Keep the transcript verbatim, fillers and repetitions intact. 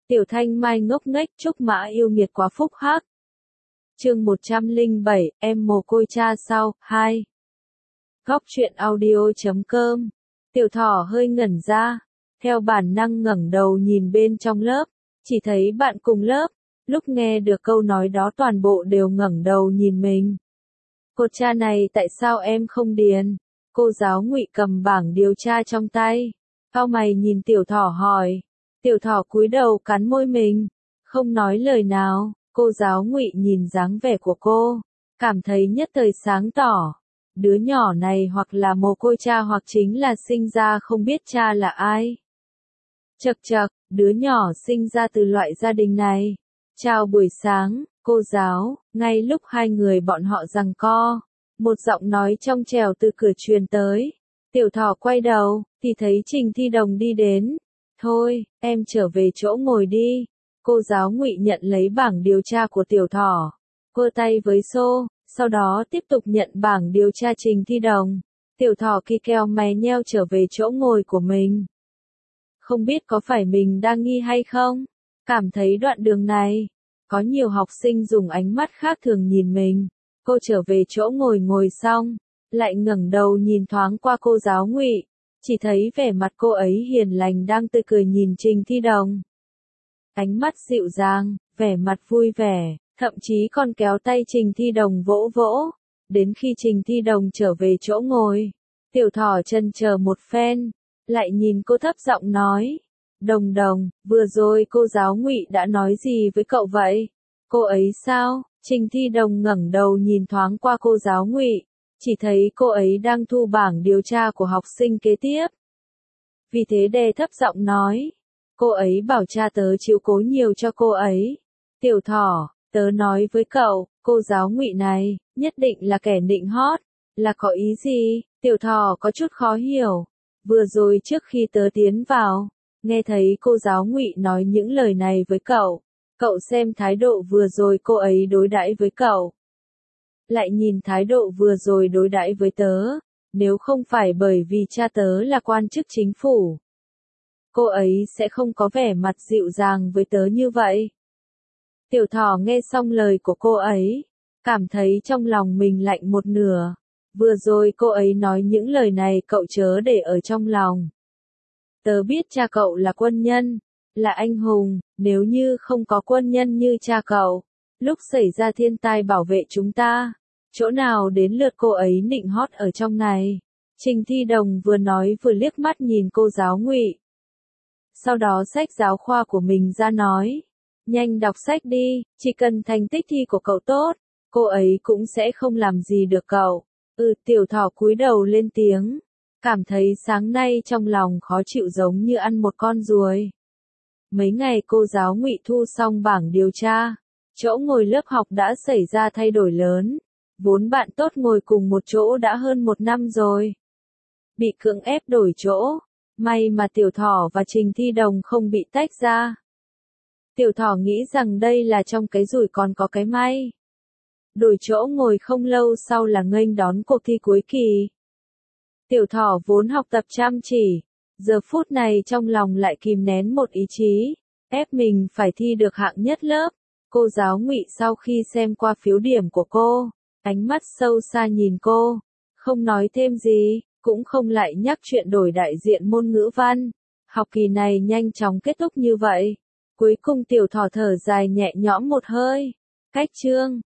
Tiểu Thanh Mai ngốc nghếch Trúc Mã yêu nghiệt quá phúc hắc. Chương một trăm lẻ bảy, em mồ côi cha sau, hai. Góc truyện audio chấm com. Tiểu Thỏ hơi ngẩn ra, theo bản năng ngẩng đầu nhìn bên trong lớp, chỉ thấy bạn cùng lớp, lúc nghe được câu nói đó toàn bộ đều ngẩng đầu nhìn mình. Cột cha này tại sao em không điền? Cô giáo Ngụy cầm bảng điều tra trong tay, cau mày nhìn Tiểu Thỏ hỏi. Tiểu Thỏ cúi đầu cắn môi mình, không nói lời nào. Cô giáo Ngụy nhìn dáng vẻ của cô, cảm thấy nhất thời sáng tỏ. Đứa nhỏ này hoặc là mồ côi cha hoặc chính là sinh ra không biết cha là ai. Chậc chậc, đứa nhỏ sinh ra từ loại gia đình này. Chào buổi sáng, cô giáo. Ngay lúc hai người bọn họ giằng co, một giọng nói trong trẻo từ cửa truyền tới. Tiểu Thỏ quay đầu, thì thấy Trình Thi Đồng đi đến. Thôi, em trở về chỗ ngồi đi. Cô giáo Ngụy nhận lấy bảng điều tra của Tiểu Thỏ, quơ tay với xô, sau đó tiếp tục nhận bảng điều tra Trình Thi Đồng. Tiểu Thỏ kỳ kèo mày nheo trở về chỗ ngồi của mình. Không biết có phải mình đang nghi hay không? Cảm thấy đoạn đường này, có nhiều học sinh dùng ánh mắt khác thường nhìn mình. Cô trở về chỗ ngồi ngồi xong, lại ngẩng đầu nhìn thoáng qua cô giáo Ngụy, chỉ thấy vẻ mặt cô ấy hiền lành đang tươi cười nhìn Trình Thi Đồng. Ánh mắt dịu dàng, vẻ mặt vui vẻ, thậm chí còn kéo tay Trình Thi Đồng vỗ vỗ. Đến khi Trình Thi Đồng trở về chỗ ngồi, Tiểu Thỏ chần chờ một phen, lại nhìn cô thấp giọng nói. Đồng Đồng, vừa rồi cô giáo Ngụy đã nói gì với cậu vậy? Cô ấy sao? Trình Thi Đồng ngẩng đầu nhìn thoáng qua cô giáo Ngụy, chỉ thấy cô ấy đang thu bảng điều tra của học sinh kế tiếp. Vì thế đè thấp giọng nói. Cô ấy bảo cha tớ chiếu cố nhiều cho cô ấy. Tiểu Thỏ, tớ nói với cậu, cô giáo Ngụy này, nhất định là kẻ nịnh hót. Là có ý gì? Tiểu Thỏ có chút khó hiểu. Vừa rồi trước khi tớ tiến vào, nghe thấy cô giáo Ngụy nói những lời này với cậu. Cậu xem thái độ vừa rồi cô ấy đối đãi với cậu. Lại nhìn thái độ vừa rồi đối đãi với tớ. Nếu không phải bởi vì cha tớ là quan chức chính phủ, cô ấy sẽ không có vẻ mặt dịu dàng với tớ như vậy. Tiểu Thỏ nghe xong lời của cô ấy, cảm thấy trong lòng mình lạnh một nửa. Vừa rồi cô ấy nói những lời này cậu chớ để ở trong lòng. Tớ biết cha cậu là quân nhân, là anh hùng, nếu như không có quân nhân như cha cậu, lúc xảy ra thiên tai bảo vệ chúng ta, chỗ nào đến lượt cô ấy nịnh hót ở trong này. Trình Thi Đồng vừa nói vừa liếc mắt nhìn cô giáo Ngụy. Sau đó xách giáo khoa của mình ra nói. Nhanh đọc sách đi, chỉ cần thành tích thi của cậu tốt, cô ấy cũng sẽ không làm gì được cậu. Ừ, Tiểu Thỏ cúi đầu lên tiếng, cảm thấy sáng nay trong lòng khó chịu giống như ăn một con ruồi. Mấy ngày cô giáo Ngụy thu xong bảng điều tra, chỗ ngồi lớp học đã xảy ra thay đổi lớn. Vốn bạn tốt ngồi cùng một chỗ đã hơn một năm rồi, bị cưỡng ép đổi chỗ. May mà Tiểu Thỏ và Trình Thi Đồng không bị tách ra. Tiểu Thỏ nghĩ rằng đây là trong cái rủi còn có cái may. Đổi chỗ ngồi không lâu sau là nghênh đón cuộc thi cuối kỳ. Tiểu Thỏ vốn học tập chăm chỉ, giờ phút này trong lòng lại kìm nén một ý chí, ép mình phải thi được hạng nhất lớp. Cô giáo Ngụy sau khi xem qua phiếu điểm của cô, ánh mắt sâu xa nhìn cô, không nói thêm gì, cũng không lại nhắc chuyện đổi đại diện môn ngữ văn. Học kỳ này nhanh chóng kết thúc như vậy. Cuối cùng Tiểu Thỏ thở dài nhẹ nhõm một hơi. Cách chương